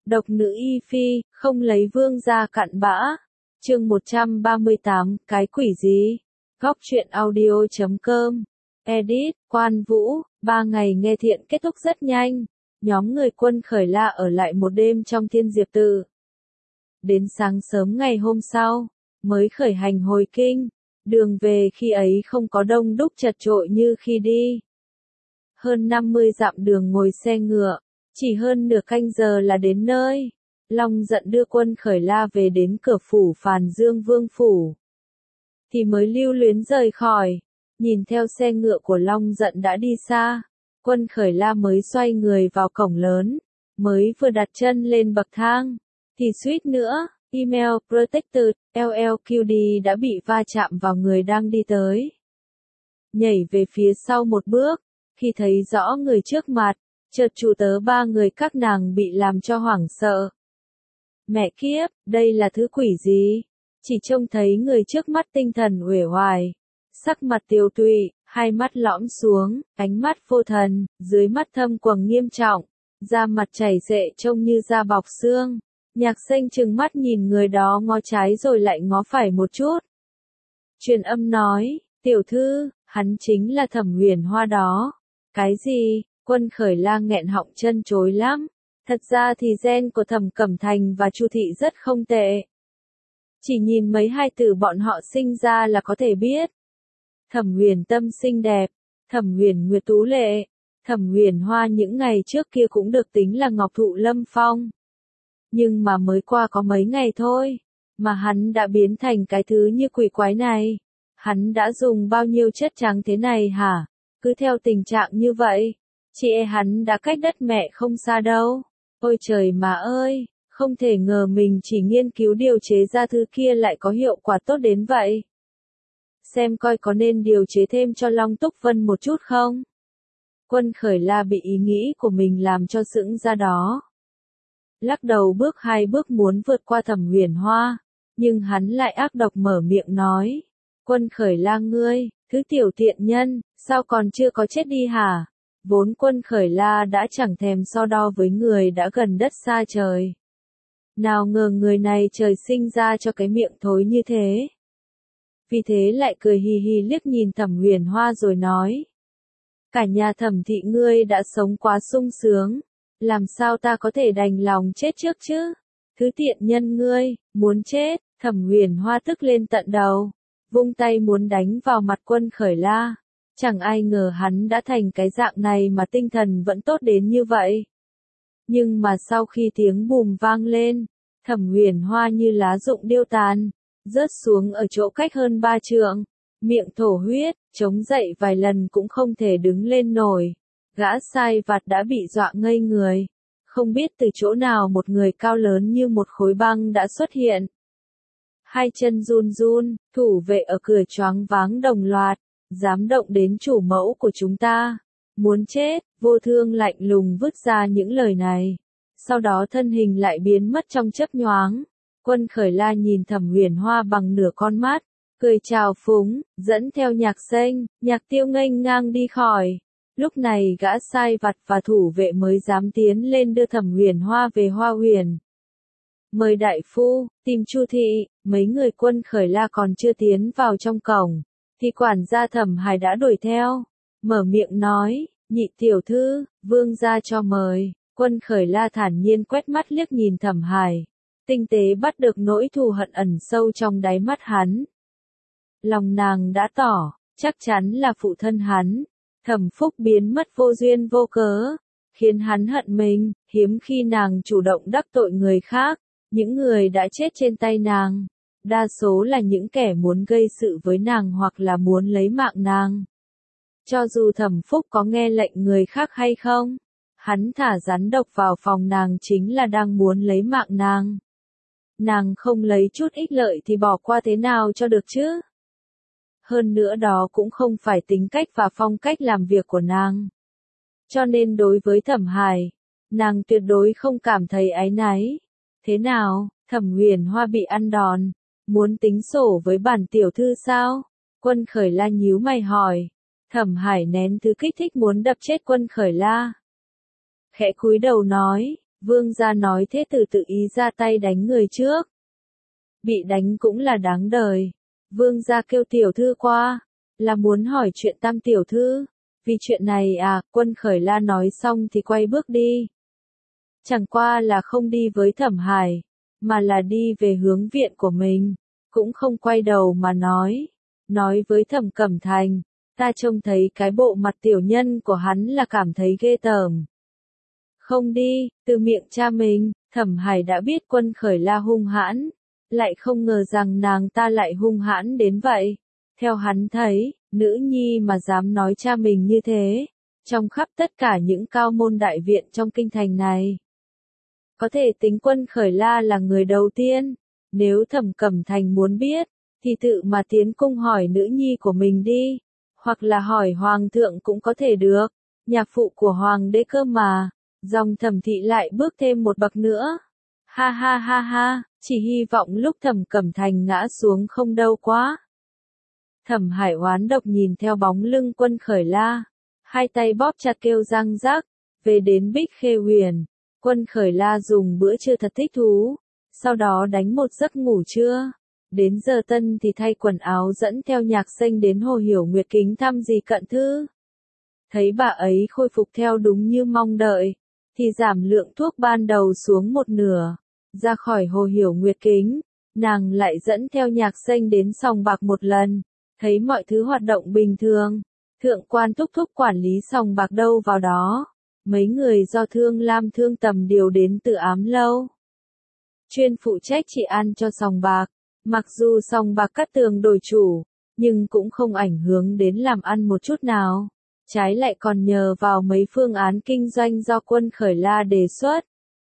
Độc nữ y phi, không lấy vương gia cặn bã. Chương 138, cái quỷ gì? Góc truyện audio.com. Edit, Quan Vũ, 3 ngày nghe thiện kết thúc rất nhanh. Nhóm người Quân Khởi La ở lại một đêm trong Thiên Diệp Tự. Đến sáng sớm ngày hôm sau, mới khởi hành hồi kinh. Đường về khi ấy không có đông đúc chật chội như khi đi. Hơn 50 dặm đường ngồi xe ngựa, chỉ hơn nửa canh giờ là đến nơi. Long Giận đưa Quân Khởi La về đến cửa phủ Phàn Dương Vương phủ. Thì mới lưu luyến rời khỏi, nhìn theo xe ngựa của Long Giận đã đi xa. Quân Khởi La mới xoay người vào cổng lớn, mới vừa đặt chân lên bậc thang, thì suýt nữa, email protected, LLQD đã bị va chạm vào người đang đi tới. Nhảy về phía sau một bước, khi thấy rõ người trước mặt, chợt chủ tớ 3 người các nàng bị làm cho hoảng sợ. Mẹ kiếp, đây là thứ quỷ gì? Chỉ trông thấy người trước mắt tinh thần uể oải, sắc mặt tiều tụy, hai mắt lõm xuống, ánh mắt vô thần, dưới mắt thâm quầng nghiêm trọng, da mặt chảy rệ trông như da bọc xương. Nhạc Xanh trừng mắt nhìn người đó ngó trái rồi lại ngó phải một chút. Truyền âm nói, tiểu thư, hắn chính là Thẩm Huyền Hoa đó. Cái gì? Quân Khởi La nghẹn họng chân chối lắm. Thật ra thì gen của Thẩm Cẩm Thành và Chu Thị rất không tệ. Chỉ nhìn mấy hai từ bọn họ sinh ra là có thể biết. Thẩm Huyền Tâm xinh đẹp, Thẩm Huyền Nguyệt tú lệ, Thẩm Huyền Hoa những ngày trước kia cũng được tính là ngọc thụ lâm phong. Nhưng mà mới qua có mấy ngày thôi, mà hắn đã biến thành cái thứ như quỷ quái này. Hắn đã dùng bao nhiêu chất trắng thế này hả? Cứ theo tình trạng như vậy, chị e hắn đã cách đất mẹ không xa đâu. Ôi trời mà ơi, không thể ngờ mình chỉ nghiên cứu điều chế ra thứ kia lại có hiệu quả tốt đến vậy. Xem coi có nên điều chế thêm cho Long Túc Vân một chút không? Quân Khởi La bị ý nghĩ của mình làm cho sững ra đó. Lắc đầu bước 2 bước muốn vượt qua Thẩm Huyền Hoa, nhưng hắn lại ác độc mở miệng nói. Quân Khởi La ngươi, thứ tiểu tiện nhân, sao còn chưa có chết đi hả? Vốn Quân Khởi La đã chẳng thèm so đo với người đã gần đất xa trời. Nào ngờ người này trời sinh ra cho cái miệng thối như thế. Vì thế lại cười hì hì liếc nhìn Thẩm Huyền Hoa rồi nói. Cả nhà Thẩm thị ngươi đã sống quá sung sướng, làm sao ta có thể đành lòng chết trước chứ? Thứ tiện nhân ngươi, muốn chết. Thẩm Huyền Hoa tức lên tận đầu, vung tay muốn đánh vào mặt Quân Khởi La. Chẳng ai ngờ hắn đã thành cái dạng này mà tinh thần vẫn tốt đến như vậy. Nhưng mà sau khi tiếng bùm vang lên, Thẩm Huyền Hoa như lá rụng điêu tàn, rớt xuống ở chỗ cách hơn 3 trượng, miệng thổ huyết, chống dậy vài lần cũng không thể đứng lên nổi. Gã sai vặt đã bị dọa ngây người, không biết từ chỗ nào một người cao lớn như một khối băng đã xuất hiện. Hai chân run run, thủ vệ ở cửa choáng váng đồng loạt, dám động đến chủ mẫu của chúng ta, muốn chết. Vô Thương lạnh lùng vứt ra những lời này, sau đó thân hình lại biến mất trong chớp nhoáng. Quân Khởi La nhìn Thẩm Huyền Hoa bằng nửa con mắt, cười chào phúng, dẫn theo Nhạc Xanh, Nhạc Tiêu nghênh ngang đi khỏi. Lúc này gã sai vặt và thủ vệ mới dám tiến lên đưa Thẩm Huyền Hoa về Hoa Huyền. Mời đại phu, tìm Chu Thị. Mấy người Quân Khởi La còn chưa tiến vào trong cổng, thì quản gia Thẩm Hải đã đuổi theo, mở miệng nói, nhị tiểu thư, vương gia cho mời. Quân Khởi La thản nhiên quét mắt liếc nhìn Thẩm Hải, tinh tế bắt được nỗi thù hận ẩn sâu trong đáy mắt hắn. Lòng nàng đã tỏ, chắc chắn là phụ thân hắn. Thẩm Phúc biến mất vô duyên vô cớ, khiến hắn hận mình. Hiếm khi nàng chủ động đắc tội người khác, những người đã chết trên tay nàng, đa số là những kẻ muốn gây sự với nàng hoặc là muốn lấy mạng nàng. Cho dù Thẩm Phúc có nghe lệnh người khác hay không, hắn thả rắn độc vào phòng nàng chính là đang muốn lấy mạng nàng. Nàng không lấy chút ích lợi thì bỏ qua thế nào cho được chứ? Hơn nữa đó cũng không phải tính cách và phong cách làm việc của nàng. Cho nên đối với Thẩm Hải, nàng tuyệt đối không cảm thấy áy náy. Thế nào, Thẩm Huyền Hoa bị ăn đòn, muốn tính sổ với bản tiểu thư sao? Quân Khởi La nhíu mày hỏi. Thẩm Hải nén thứ kích thích muốn đập chết Quân Khởi La. Khẽ cúi đầu nói, Vương gia nói thế tử tự ý ra tay đánh người trước. Bị đánh cũng là đáng đời. Vương gia kêu tiểu thư qua, là muốn hỏi chuyện Tam tiểu thư. Vì chuyện này à, Quân Khởi La nói xong thì quay bước đi. Chẳng qua là không đi với Thẩm Hải, mà là đi về hướng viện của mình, cũng không quay đầu mà nói với Thẩm Cẩm Thành, ta trông thấy cái bộ mặt tiểu nhân của hắn là cảm thấy ghê tởm. Không đi, từ miệng cha mình, Thẩm Hải đã biết Quân Khởi La hung hãn, lại không ngờ rằng nàng ta lại hung hãn đến vậy. Theo hắn thấy, nữ nhi mà dám nói cha mình như thế, trong khắp tất cả những cao môn đại viện trong kinh thành này, có thể tính Quân Khởi La là người đầu tiên. Nếu Thẩm Cẩm Thành muốn biết, thì tự mà tiến cung hỏi nữ nhi của mình đi, hoặc là hỏi hoàng thượng cũng có thể được, nhạc phụ của hoàng đế cơ mà. Dòng Thẩm thị lại bước thêm một bậc nữa. Ha ha ha ha, chỉ hy vọng lúc Thẩm Cẩm Thành ngã xuống không đâu quá. Thẩm Hải oán độc nhìn theo bóng lưng Quân Khởi La, hai tay bóp chặt kêu răng rắc, về đến Bích Khê Huyền. Quân Khởi La dùng bữa trưa thật thích thú, sau đó đánh một giấc ngủ trưa. Đến giờ tân thì thay quần áo dẫn theo Nhạc Xanh đến Hồ Hiểu Nguyệt kính thăm dì Cận Thư. Thấy bà ấy khôi phục theo đúng như mong đợi, thì giảm lượng thuốc ban đầu xuống một nửa. Ra khỏi Hồ Hiểu Nguyệt kính, nàng lại dẫn theo Nhạc Xanh đến sòng bạc một lần, thấy mọi thứ hoạt động bình thường. Thượng quan thúc thúc quản lý sòng bạc đâu vào đó. Mấy người do Thương Lam Thương Tầm điều đến từ Ám Lâu, chuyên phụ trách trị an cho sòng bạc. Mặc dù sòng bạc Cát Tường đổi chủ, nhưng cũng không ảnh hưởng đến làm ăn một chút nào. Trái lại còn nhờ vào mấy phương án kinh doanh do Quân Khởi La đề xuất,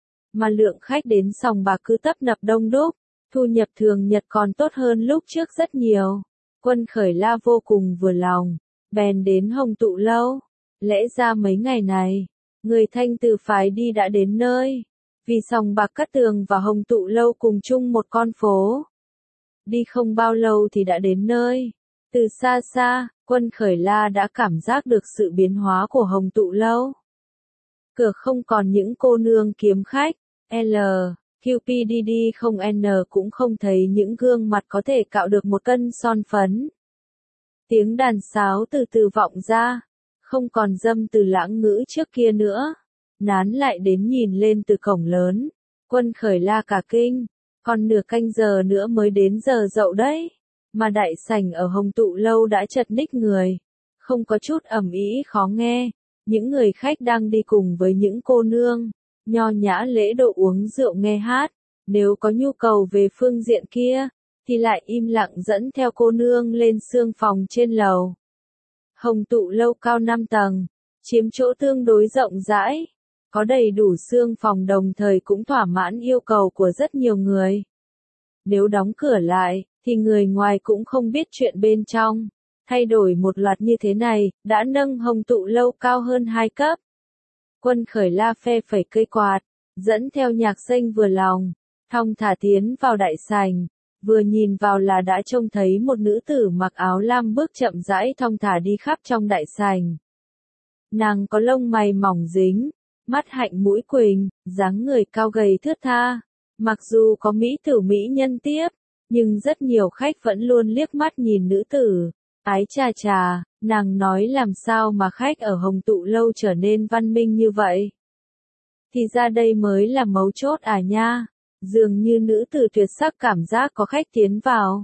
mà lượng khách đến sòng bạc cứ tấp nập đông đúc, thu nhập thường nhật còn tốt hơn lúc trước rất nhiều. Quân Khởi La vô cùng vừa lòng, bèn đến Hồng Tụ Lâu. Lẽ ra mấy ngày này, người Thanh từ phái đi đã đến nơi, vì sòng bạc Cát Tường và Hồng Tụ Lâu cùng chung một con phố. Đi không bao lâu thì đã đến nơi. Từ xa xa, Quân Khởi La đã cảm giác được sự biến hóa của Hồng Tụ Lâu. Cửa không còn những cô nương kiếm khách, L, QPDD không N cũng không thấy những gương mặt có thể cạo được một cân son phấn. Tiếng đàn sáo từ từ vọng ra, không còn dâm từ lãng ngữ trước kia nữa. Nán lại đến nhìn lên từ cổng lớn, Quân Khởi La cả kinh, còn nửa canh giờ nữa mới đến giờ dậu đấy. Mà đại sảnh ở Hồng Tụ Lâu đã chật ních người, không có chút ầm ĩ khó nghe. Những người khách đang đi cùng với những cô nương, nho nhã lễ độ uống rượu nghe hát. Nếu có nhu cầu về phương diện kia, thì lại im lặng dẫn theo cô nương lên sương phòng trên lầu. Hồng Tụ Lâu cao 5 tầng, chiếm chỗ tương đối rộng rãi, có đầy đủ sương phòng đồng thời cũng thỏa mãn yêu cầu của rất nhiều người. Nếu đóng cửa lại, thì người ngoài cũng không biết chuyện bên trong. Thay đổi một loạt như thế này, đã nâng Hồng Tụ Lâu cao hơn 2 cấp. Quân Khởi La phe phẩy cây quạt, dẫn theo Nhạc Xanh vừa lòng, thong thả tiến vào đại sảnh. Vừa nhìn vào là đã trông thấy một nữ tử mặc áo lam bước chậm rãi thong thả đi khắp trong đại sảnh. Nàng có lông mày mỏng dính, mắt hạnh mũi quỳnh, dáng người cao gầy thướt tha. Mặc dù có mỹ tử mỹ nhân tiếp, nhưng rất nhiều khách vẫn luôn liếc mắt nhìn nữ tử. Ái chà chà, nàng nói làm sao mà khách ở Hồng Tụ Lâu trở nên văn minh như vậy. Thì ra đây mới là mấu chốt à nha. Dường như nữ tử tuyệt sắc cảm giác có khách tiến vào.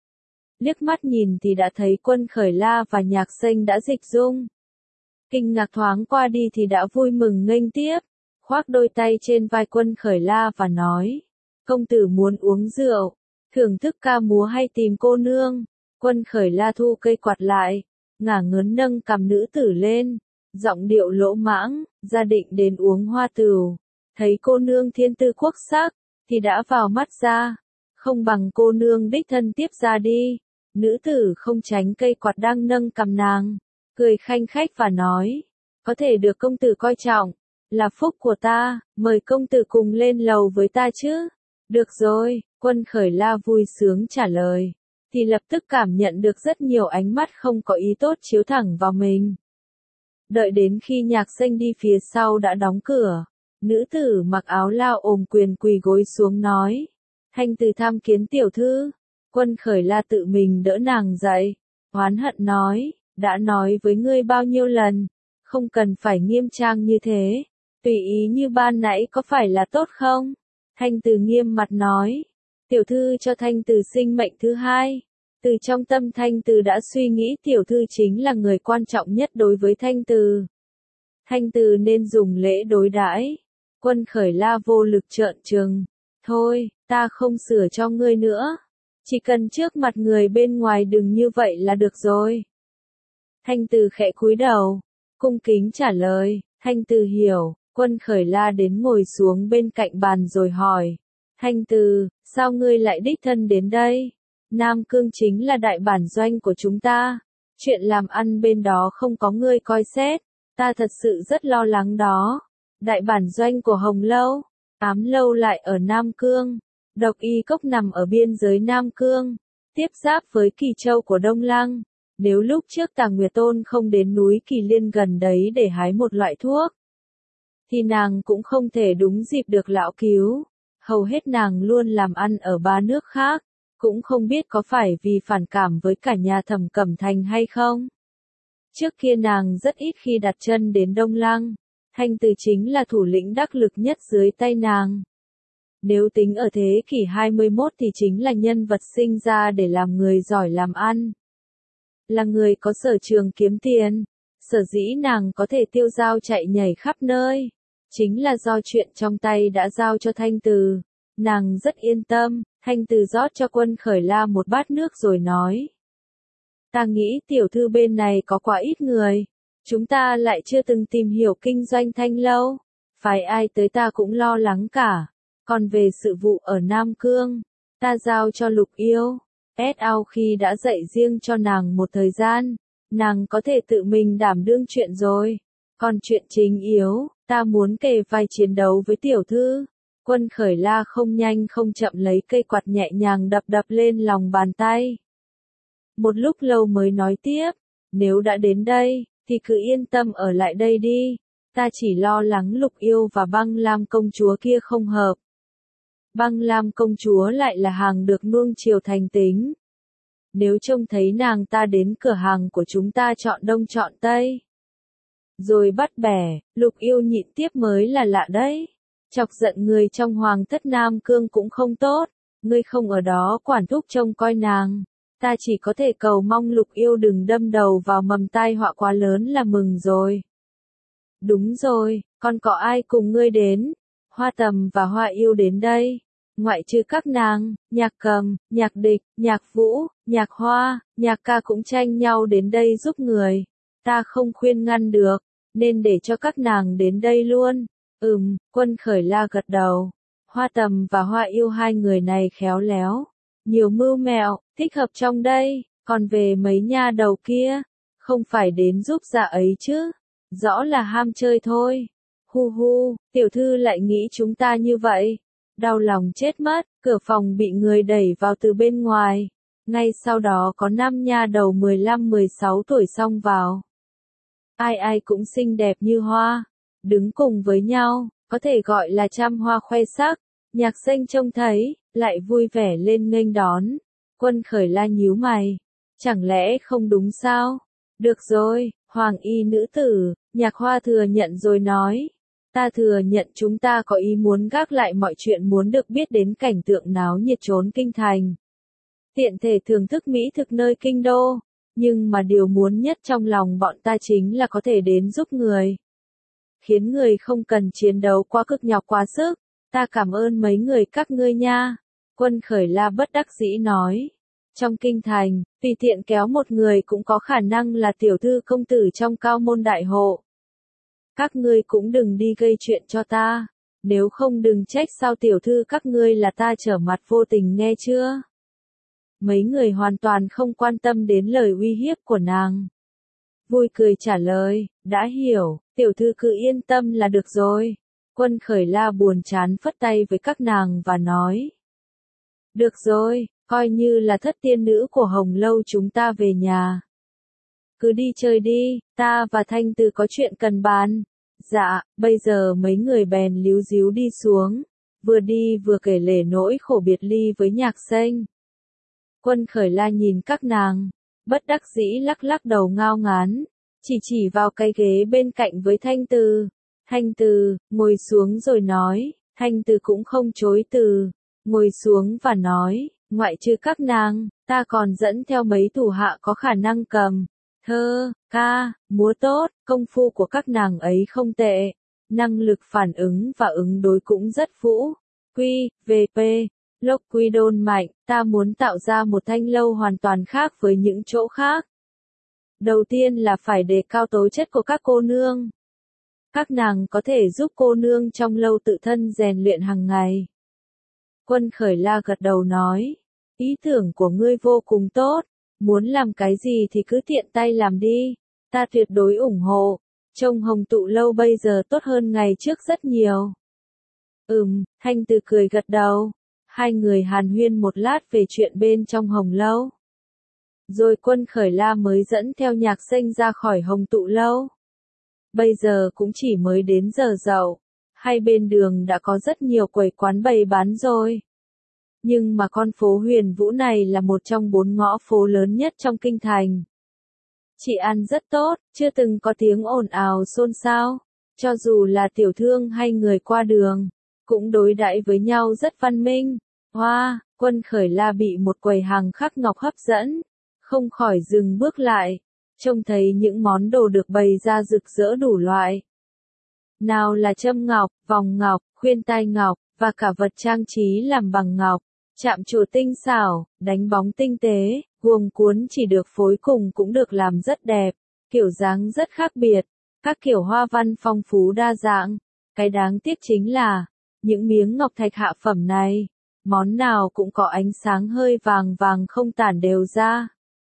Liếc mắt nhìn thì đã thấy Quân Khởi La và Nhạc Xanh đã dịch dung. Kinh ngạc thoáng qua đi thì đã vui mừng nghênh tiếp, khoác đôi tay trên vai Quân Khởi La và nói, công tử muốn uống rượu, thưởng thức ca múa hay tìm cô nương. Quân Khởi La thu cây quạt lại, ngả ngớn nâng cằm nữ tử lên, giọng điệu lỗ mãng, gia định đến uống hoa tửu. Thấy cô nương thiên tư quốc sắc, thì đã vào mắt ra, không bằng cô nương đích thân tiếp ra đi. Nữ tử không tránh cây quạt đang nâng cằm nàng, cười khanh khách và nói, có thể được công tử coi trọng, là phúc của ta, mời công tử cùng lên lầu với ta chứ. Được rồi, Quân Khởi La vui sướng trả lời, thì lập tức cảm nhận được rất nhiều ánh mắt không có ý tốt chiếu thẳng vào mình. Đợi đến khi Nhạc Xanh đi phía sau đã đóng cửa, Nữ tử mặc áo lao ôm quyền quỳ gối xuống nói. Thanh Từ tham kiến tiểu thư. Quân Khởi La tự mình đỡ nàng dậy. Oán hận nói, đã nói với ngươi bao nhiêu lần, không cần phải nghiêm trang như thế, tùy ý như ban nãy có phải là tốt không? Thanh Từ nghiêm mặt nói, tiểu thư cho Thanh Từ sinh mệnh thứ hai. Từ trong tâm Thanh Từ đã suy nghĩ tiểu thư chính là người quan trọng nhất đối với Thanh Từ. Thanh Từ nên dùng lễ đối đãi. Quân Khởi La vô lực trợn trừng, thôi, ta không sửa cho ngươi nữa. Chỉ cần trước mặt người bên ngoài đừng như vậy là được rồi. Thanh Từ khẽ cúi đầu, cung kính trả lời, Thanh Từ hiểu. Quân Khởi La đến ngồi xuống bên cạnh bàn rồi hỏi, Thanh Từ, sao ngươi lại đích thân đến đây? Nam Cương chính là đại bản doanh của chúng ta, chuyện làm ăn bên đó không có ngươi coi xét, ta thật sự rất lo lắng đó. Đại bản doanh của Hồng Lâu, Ám Lâu lại ở Nam Cương, Độc Y Cốc nằm ở biên giới Nam Cương, tiếp giáp với Kỳ Châu của Đông Lăng. Nếu lúc trước Tàng Nguyệt Tôn không đến núi Kỳ Liên gần đấy để hái một loại thuốc, thì nàng cũng không thể đúng dịp được lão cứu. Hầu hết nàng luôn làm ăn ở ba nước khác, cũng không biết có phải vì phản cảm với cả nhà Thẩm Cẩm Thành hay không. Trước kia nàng rất ít khi đặt chân đến Đông Lăng, Thanh Từ chính là thủ lĩnh đắc lực nhất dưới tay nàng. Nếu tính ở thế kỷ 21 thì chính là nhân vật sinh ra để làm người giỏi làm ăn. Là người có sở trường kiếm tiền, sở dĩ nàng có thể tiêu dao chạy nhảy khắp nơi. Chính là do chuyện trong tay đã giao cho Thanh Từ. Nàng rất yên tâm, Thanh Từ rót cho Quân Khởi La một bát nước rồi nói. Ta nghĩ tiểu thư bên này có quá ít người. Chúng ta lại chưa từng tìm hiểu kinh doanh Thanh Lâu. Phải ai tới ta cũng lo lắng cả. Còn về sự vụ ở Nam Cương, ta giao cho Lục Yêu. S.A. khi đã dạy riêng cho nàng một thời gian, nàng có thể tự mình đảm đương chuyện rồi. Còn chuyện chính yếu, ta muốn kề vai chiến đấu với tiểu thư. Quân Khởi La không nhanh không chậm lấy cây quạt nhẹ nhàng đập đập lên lòng bàn tay. Một lúc lâu mới nói tiếp, nếu đã đến đây, thì cứ yên tâm ở lại đây đi. Ta chỉ lo lắng Lục Yêu và Băng Lam công chúa kia không hợp. Băng Lam công chúa lại là hàng được nuông chiều thành tính. Nếu trông thấy nàng ta đến cửa hàng của chúng ta chọn đông chọn tây, rồi bắt bẻ, Lục Yêu nhịn tiếp mới là lạ đấy. Chọc giận người trong Hoàng thất Nam Cương cũng không tốt, ngươi không ở đó quản thúc trông coi nàng. Ta chỉ có thể cầu mong Lục Yêu đừng đâm đầu vào mầm tai họa quá lớn là mừng rồi. Đúng rồi, còn có ai cùng ngươi đến? Hoa Tầm và Hoa Yêu đến đây. Ngoại trừ các nàng, Nhạc Cầm, Nhạc Địch, Nhạc Vũ, Nhạc Hoa, Nhạc Ca cũng tranh nhau đến đây giúp người. Ta không khuyên ngăn được, nên để cho các nàng đến đây luôn. Quân Khởi La gật đầu. Hoa Tầm và Hoa Yêu hai người này khéo léo, nhiều mưu mẹo, thích hợp trong đây. Còn về mấy nha đầu kia, không phải đến giúp dạ ấy chứ, rõ là ham chơi thôi. Hu hu, tiểu thư lại nghĩ chúng ta như vậy. Đau lòng chết mất, cửa phòng bị người đẩy vào từ bên ngoài. Ngay sau đó có 5 nha đầu 15-16 tuổi xông vào. Ai ai cũng xinh đẹp như hoa, đứng cùng với nhau, có thể gọi là trăm hoa khoe sắc. Nhạc Xanh trông thấy, lại vui vẻ lên nghênh đón. Quân Khởi La nhíu mày, chẳng lẽ không đúng sao? Được rồi, Hoàng y nữ tử, Nhạc Hoa thừa nhận rồi nói. Ta thừa nhận chúng ta có ý muốn gác lại mọi chuyện muốn được biết đến cảnh tượng náo nhiệt trốn kinh thành. Tiện thể thưởng thức mỹ thực nơi kinh đô, nhưng mà điều muốn nhất trong lòng bọn ta chính là có thể đến giúp người. Khiến người không cần chiến đấu quá cực nhọc quá sức, ta cảm ơn mấy người các ngươi nha. Quân Khởi La bất đắc dĩ nói. Trong kinh thành, tùy tiện kéo một người cũng có khả năng là tiểu thư công tử trong cao môn đại hộ. Các ngươi cũng đừng đi gây chuyện cho ta, nếu không đừng trách sao tiểu thư các ngươi là ta trở mặt vô tình nghe chưa? Mấy người hoàn toàn không quan tâm đến lời uy hiếp của nàng. Vui cười trả lời, đã hiểu, tiểu thư cứ yên tâm là được rồi. Quân Khởi La buồn chán phất tay với các nàng và nói. Được rồi, coi như là thất tiên nữ của Hồng Lâu chúng ta về nhà. Cứ đi chơi đi, ta và Thanh Từ có chuyện cần bàn. Dạ, bây giờ mấy người bèn líu ríu đi xuống, vừa đi vừa kể lể nỗi khổ biệt ly với Nhạc Xanh. Quân Khởi La nhìn các nàng, bất đắc dĩ lắc lắc đầu ngao ngán, chỉ vào cái ghế bên cạnh với Thanh Từ. Thanh Từ, ngồi xuống rồi nói, Thanh Từ cũng không chối từ, ngồi xuống và nói, ngoại trừ các nàng, ta còn dẫn theo mấy thủ hạ có khả năng cầm, thơ, ca, múa tốt, công phu của các nàng ấy không tệ, năng lực phản ứng và ứng đối cũng rất phũ, quy, vp. Lockwood mạnh, ta muốn tạo ra một thanh lâu hoàn toàn khác với những chỗ khác. Đầu tiên là phải đề cao tố chất của các cô nương. Các nàng có thể giúp cô nương trong lâu tự thân rèn luyện hàng ngày. Quân Khởi La gật đầu nói, ý tưởng của ngươi vô cùng tốt, muốn làm cái gì thì cứ tiện tay làm đi, ta tuyệt đối ủng hộ, trông Hồng Tụ lâu bây giờ tốt hơn ngày trước rất nhiều. Thanh Từ cười gật đầu. Hai người hàn huyên một lát về chuyện bên trong Hồng lâu. Rồi Quân Khởi La mới dẫn theo Nhạc Xanh ra khỏi Hồng Tụ lâu. Bây giờ cũng chỉ mới đến giờ dậu, hai bên đường đã có rất nhiều quầy quán bày bán rồi. Nhưng mà con phố Huyền Vũ này là một trong 4 ngõ phố lớn nhất trong kinh thành. Chị ăn rất tốt, chưa từng có tiếng ồn ào xôn xao, cho dù là tiểu thương hay người qua đường, cũng đối đãi với nhau rất văn minh. Hoa, Quân Khởi La bị một quầy hàng khắc ngọc hấp dẫn, không khỏi dừng bước lại, trông thấy những món đồ được bày ra rực rỡ đủ loại. Nào là châm ngọc, vòng ngọc, khuyên tai ngọc, và cả vật trang trí làm bằng ngọc, chạm trổ tinh xảo, đánh bóng tinh tế, guồng cuốn chỉ được phối cùng cũng được làm rất đẹp, kiểu dáng rất khác biệt, các kiểu hoa văn phong phú đa dạng. Cái đáng tiếc chính là, những miếng ngọc thạch hạ phẩm này, món nào cũng có ánh sáng hơi vàng vàng không tản đều ra.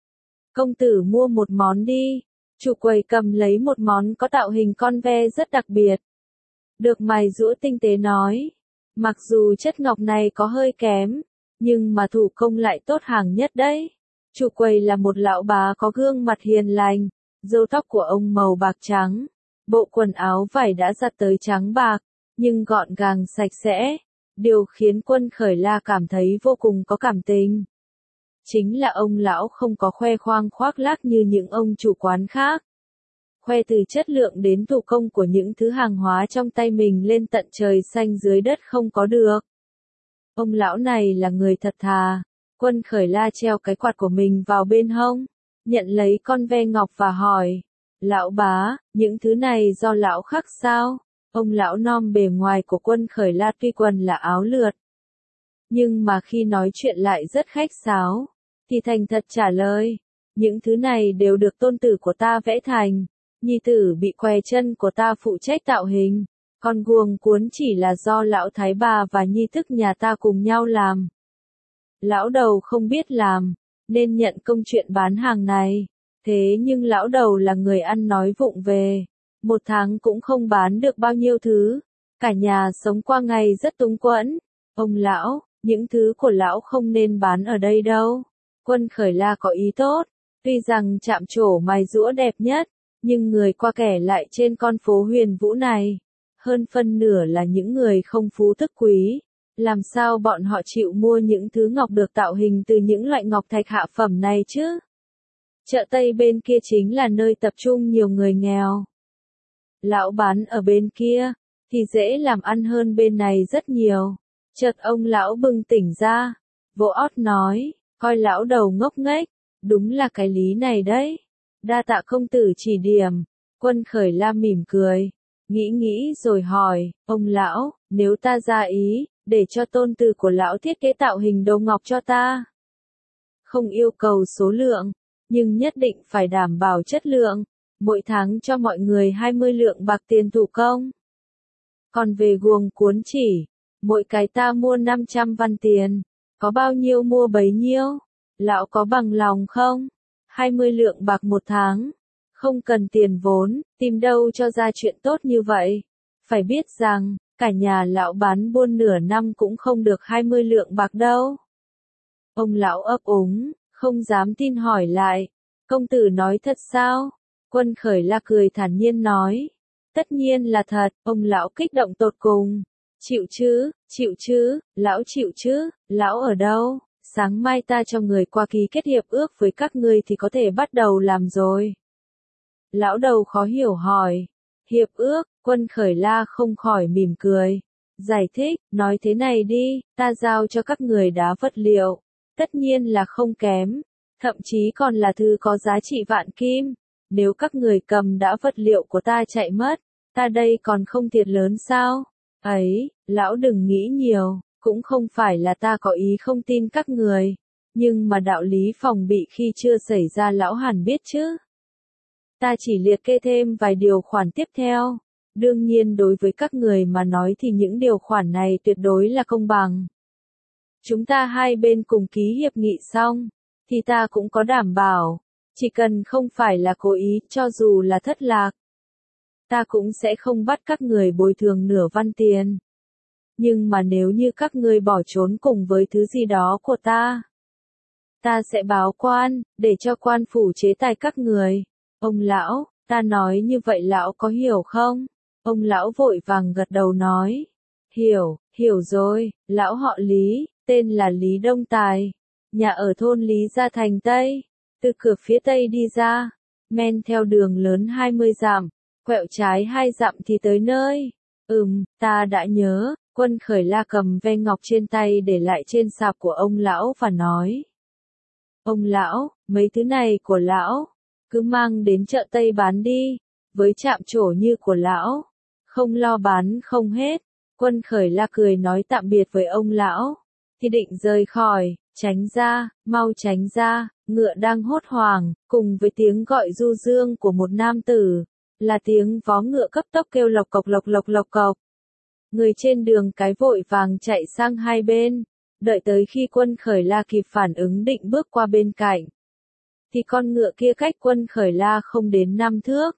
Công tử mua một món đi, chủ quầy cầm lấy một món có tạo hình con ve rất đặc biệt. Được mài giũa tinh tế nói, mặc dù chất ngọc này có hơi kém, nhưng mà thủ công lại tốt hàng nhất đấy. Chủ quầy là một lão bá có gương mặt hiền lành, râu tóc của ông màu bạc trắng, bộ quần áo vải đã giặt tới trắng bạc, nhưng gọn gàng sạch sẽ. Điều khiến Quân Khởi La cảm thấy vô cùng có cảm tình. Chính là ông lão không có khoe khoang khoác lác như những ông chủ quán khác. Khoe từ chất lượng đến thủ công của những thứ hàng hóa trong tay mình lên tận trời xanh dưới đất không có được. Ông lão này là người thật thà. Quân Khởi La treo cái quạt của mình vào bên hông, nhận lấy con ve ngọc và hỏi, lão bá, những thứ này do lão khắc sao? Ông lão non bề ngoài của Quân Khởi La tuy quần là áo lượt, nhưng mà khi nói chuyện lại rất khách sáo, thì thành thật trả lời, những thứ này đều được tôn tử của ta vẽ thành, nhi tử bị què chân của ta phụ trách tạo hình, còn guồng cuốn chỉ là do lão thái bà và nhi thức nhà ta cùng nhau làm. Lão đầu không biết làm, nên nhận công chuyện bán hàng này, thế nhưng lão đầu là người ăn nói vụng về. Một tháng cũng không bán được bao nhiêu thứ, cả nhà sống qua ngày rất túng quẫn. Ông lão, những thứ của lão không nên bán ở đây đâu. Quân Khởi La có ý tốt, tuy rằng chạm trổ mài giũa đẹp nhất, nhưng người qua kẻ lại trên con phố Huyền Vũ này, hơn phân nửa là những người không phú thức quý. Làm sao bọn họ chịu mua những thứ ngọc được tạo hình từ những loại ngọc thạch hạ phẩm này chứ? Chợ Tây bên kia chính là nơi tập trung nhiều người nghèo. Lão bán ở bên kia, thì dễ làm ăn hơn bên này rất nhiều. Chợt ông lão bừng tỉnh ra, vỗ ót nói, coi lão đầu ngốc nghếch, đúng là cái lý này đấy. Đa tạ công tử chỉ điểm. Quân Khởi La mỉm cười, nghĩ rồi hỏi, ông lão, nếu ta ra ý, để cho tôn tử của lão thiết kế tạo hình đồ ngọc cho ta. Không yêu cầu số lượng, nhưng nhất định phải đảm bảo chất lượng. Mỗi tháng cho mọi người 20 lượng bạc tiền thủ công. Còn về guồng cuốn chỉ, mỗi cái ta mua 500 văn tiền, có bao nhiêu mua bấy nhiêu. Lão có bằng lòng không? 20 lượng bạc một tháng, không cần tiền vốn, tìm đâu cho ra chuyện tốt như vậy. Phải biết rằng, cả nhà lão bán buôn nửa năm cũng không được 20 lượng bạc đâu. Ông lão ấp úng, không dám tin hỏi lại, công tử nói thật sao? Quân Khởi La cười thản nhiên nói, Tất nhiên là thật, ông lão kích động tột cùng. Chịu chứ, lão chịu chứ, lão ở đâu? Sáng mai ta cho người qua ký kết hiệp ước với các ngươi thì có thể bắt đầu làm rồi. Lão đầu khó hiểu hỏi. Hiệp ước, Quân Khởi La không khỏi mỉm cười. Giải thích, nói thế này đi, ta giao cho các người đá vật liệu. Tất nhiên là không kém. Thậm chí còn là thứ có giá trị vạn kim. Nếu các người cầm đá vật liệu của ta chạy mất, ta đây còn không thiệt lớn sao? Ấy, lão đừng nghĩ nhiều, cũng không phải là ta có ý không tin các người. Nhưng mà đạo lý phòng bị khi chưa xảy ra lão hẳn biết chứ. Ta chỉ liệt kê thêm vài điều khoản tiếp theo. Đương nhiên đối với các người mà nói thì những điều khoản này tuyệt đối là công bằng. Chúng ta hai bên cùng ký hiệp nghị xong, thì ta cũng có đảm bảo, chỉ cần không phải là cố ý, cho dù là thất lạc, ta cũng sẽ không bắt các người bồi thường nửa văn tiền. Nhưng mà nếu như các ngươi bỏ trốn cùng với thứ gì đó của ta sẽ báo quan, để cho quan phủ chế tài các người. Ông lão, ta nói như vậy lão có hiểu không? Ông lão vội vàng gật đầu nói. Hiểu rồi, lão họ Lý, tên là Lý Đông Tài. Nhà ở thôn Lý Gia Thành Tây. Từ cửa phía Tây đi ra, men theo đường lớn 20 dặm, quẹo trái 2 dặm thì tới nơi. Ta đã nhớ. Quân Khởi La cầm ve ngọc trên tay để lại trên sạp của ông lão và nói. Ông lão, mấy thứ này của lão, cứ mang đến chợ Tây bán đi, với chạm trổ như của lão, không lo bán không hết. Quân Khởi La cười nói tạm biệt với ông lão, thì định rời khỏi, tránh ra, mau tránh ra, ngựa đang hốt hoảng, cùng với tiếng gọi du dương của một nam tử, là tiếng vó ngựa cấp tốc kêu lộc cộc lộc lộc lộc cộc. Người trên đường cái vội vàng chạy sang hai bên, đợi tới khi Quân Khởi La kịp phản ứng định bước qua bên cạnh. Thì con ngựa kia cách Quân Khởi La không đến 5 thước.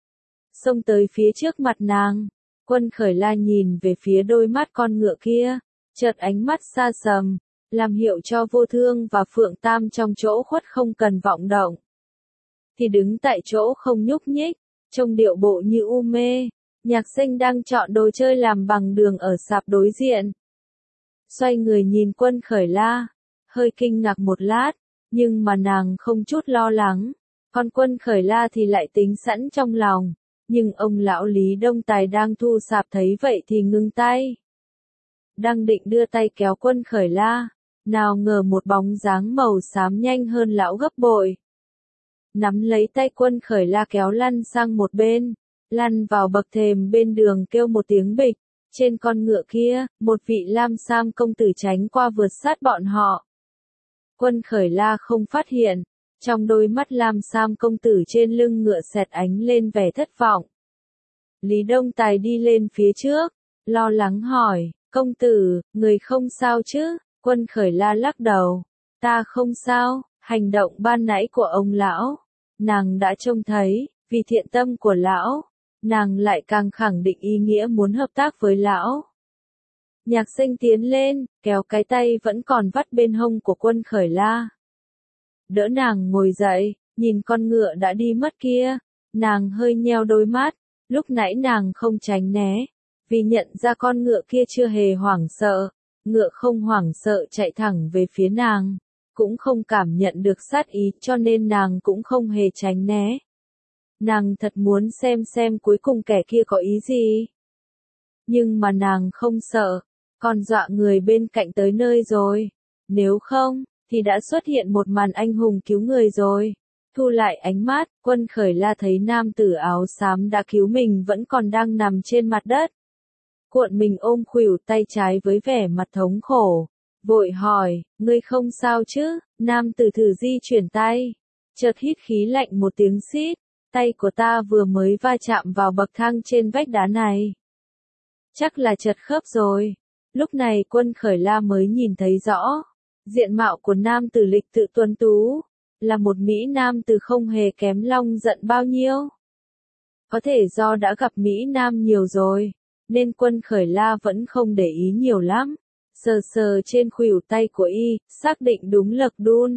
Xông tới phía trước mặt nàng, Quân Khởi La nhìn về phía đôi mắt con ngựa kia, chợt ánh mắt xa sầm, làm hiệu cho Vô Thương và Phượng Tam trong chỗ khuất không cần vọng động. Thì đứng tại chỗ không nhúc nhích, trông điệu bộ như u mê. Nhạc Sinh đang chọn đồ chơi làm bằng đường ở sạp đối diện. Xoay người nhìn Quân Khởi La, hơi kinh ngạc một lát, nhưng mà nàng không chút lo lắng. Còn Quân Khởi La thì lại tính sẵn trong lòng. Nhưng ông lão Lý Đông Tài đang thu sạp thấy vậy thì ngưng tay. Đang định đưa tay kéo Quân Khởi La, nào ngờ một bóng dáng màu xám nhanh hơn lão gấp bội. Nắm lấy tay Quân Khởi La kéo lăn sang một bên. Lăn vào bậc thềm bên đường kêu một tiếng bịch, trên con ngựa kia, một vị lam sam công tử tránh qua vượt sát bọn họ. Quân Khởi La không phát hiện, trong đôi mắt lam sam công tử trên lưng ngựa xẹt ánh lên vẻ thất vọng. Lý Đông Tài đi lên phía trước, lo lắng hỏi, công tử, người không sao chứ? Quân Khởi La lắc đầu, ta không sao, hành động ban nãy của ông lão, nàng đã trông thấy, vì thiện tâm của lão. Nàng lại càng khẳng định ý nghĩa muốn hợp tác với lão. Nhạc Sinh tiến lên, kéo cái tay vẫn còn vắt bên hông của Quân Khởi La. Đỡ nàng ngồi dậy, nhìn con ngựa đã đi mất kia. Nàng hơi nheo đôi mắt, lúc nãy nàng không tránh né, vì nhận ra con ngựa kia chưa hề hoảng sợ. Ngựa không hoảng sợ chạy thẳng về phía nàng, cũng không cảm nhận được sát ý cho nên nàng cũng không hề tránh né. Nàng thật muốn xem cuối cùng kẻ kia có ý gì. Nhưng mà nàng không sợ, còn dọa người bên cạnh tới nơi rồi. Nếu không, thì đã xuất hiện một màn anh hùng cứu người rồi. Thu lại ánh mắt, Quân Khởi La thấy nam tử áo xám đã cứu mình vẫn còn đang nằm trên mặt đất. Cuộn mình ôm khuỷu tay trái với vẻ mặt thống khổ. Vội hỏi, ngươi không sao chứ? Nam tử thử di chuyển tay. Chợt hít khí lạnh một tiếng xít. Tay của ta vừa mới va chạm vào bậc thang trên vách đá này. Chắc là chật khớp rồi. Lúc này Quân Khởi La mới nhìn thấy rõ. Diện mạo của nam tử lịch tự tuấn tú. Là một Mỹ nam tử không hề kém Long Giận bao nhiêu. Có thể do đã gặp Mỹ nam nhiều rồi. Nên Quân Khởi La vẫn không để ý nhiều lắm. Sờ trên khuỷu tay của y, xác định đúng lực đun.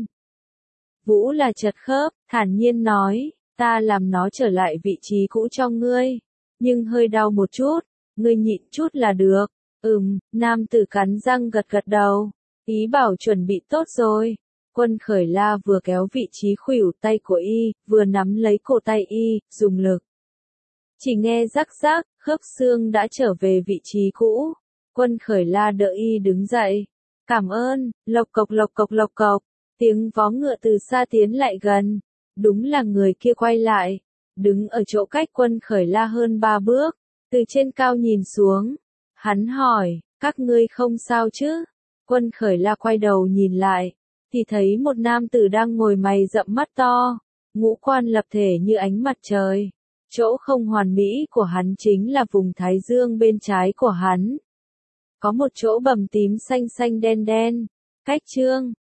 Vũ là chật khớp, thản nhiên nói. Ta làm nó trở lại vị trí cũ cho ngươi. nhưng hơi đau một chút, ngươi nhịn chút là được. Nam tử cắn răng gật gật đầu, ý bảo chuẩn bị tốt rồi. Quân Khởi La vừa kéo vị trí khuỷu tay của y, vừa nắm lấy cổ tay y, dùng lực. Chỉ nghe rắc rắc, khớp xương đã trở về vị trí cũ. Quân Khởi La đỡ y đứng dậy. Cảm ơn, lộc cộc lộc cộc lộc cộc. Tiếng vó ngựa từ xa tiến lại gần. Đúng là người kia quay lại. Đứng ở chỗ cách Quân Khởi La hơn 3 bước. Từ trên cao nhìn xuống. Hắn hỏi, các ngươi không sao chứ? Quân Khởi La quay đầu nhìn lại. Thì thấy một nam tử đang ngồi mày rậm mắt to. Ngũ quan lập thể như ánh mặt trời. Chỗ không hoàn mỹ của hắn chính là vùng thái dương bên trái của hắn. Có một chỗ bầm tím xanh xanh đen đen. Cách chương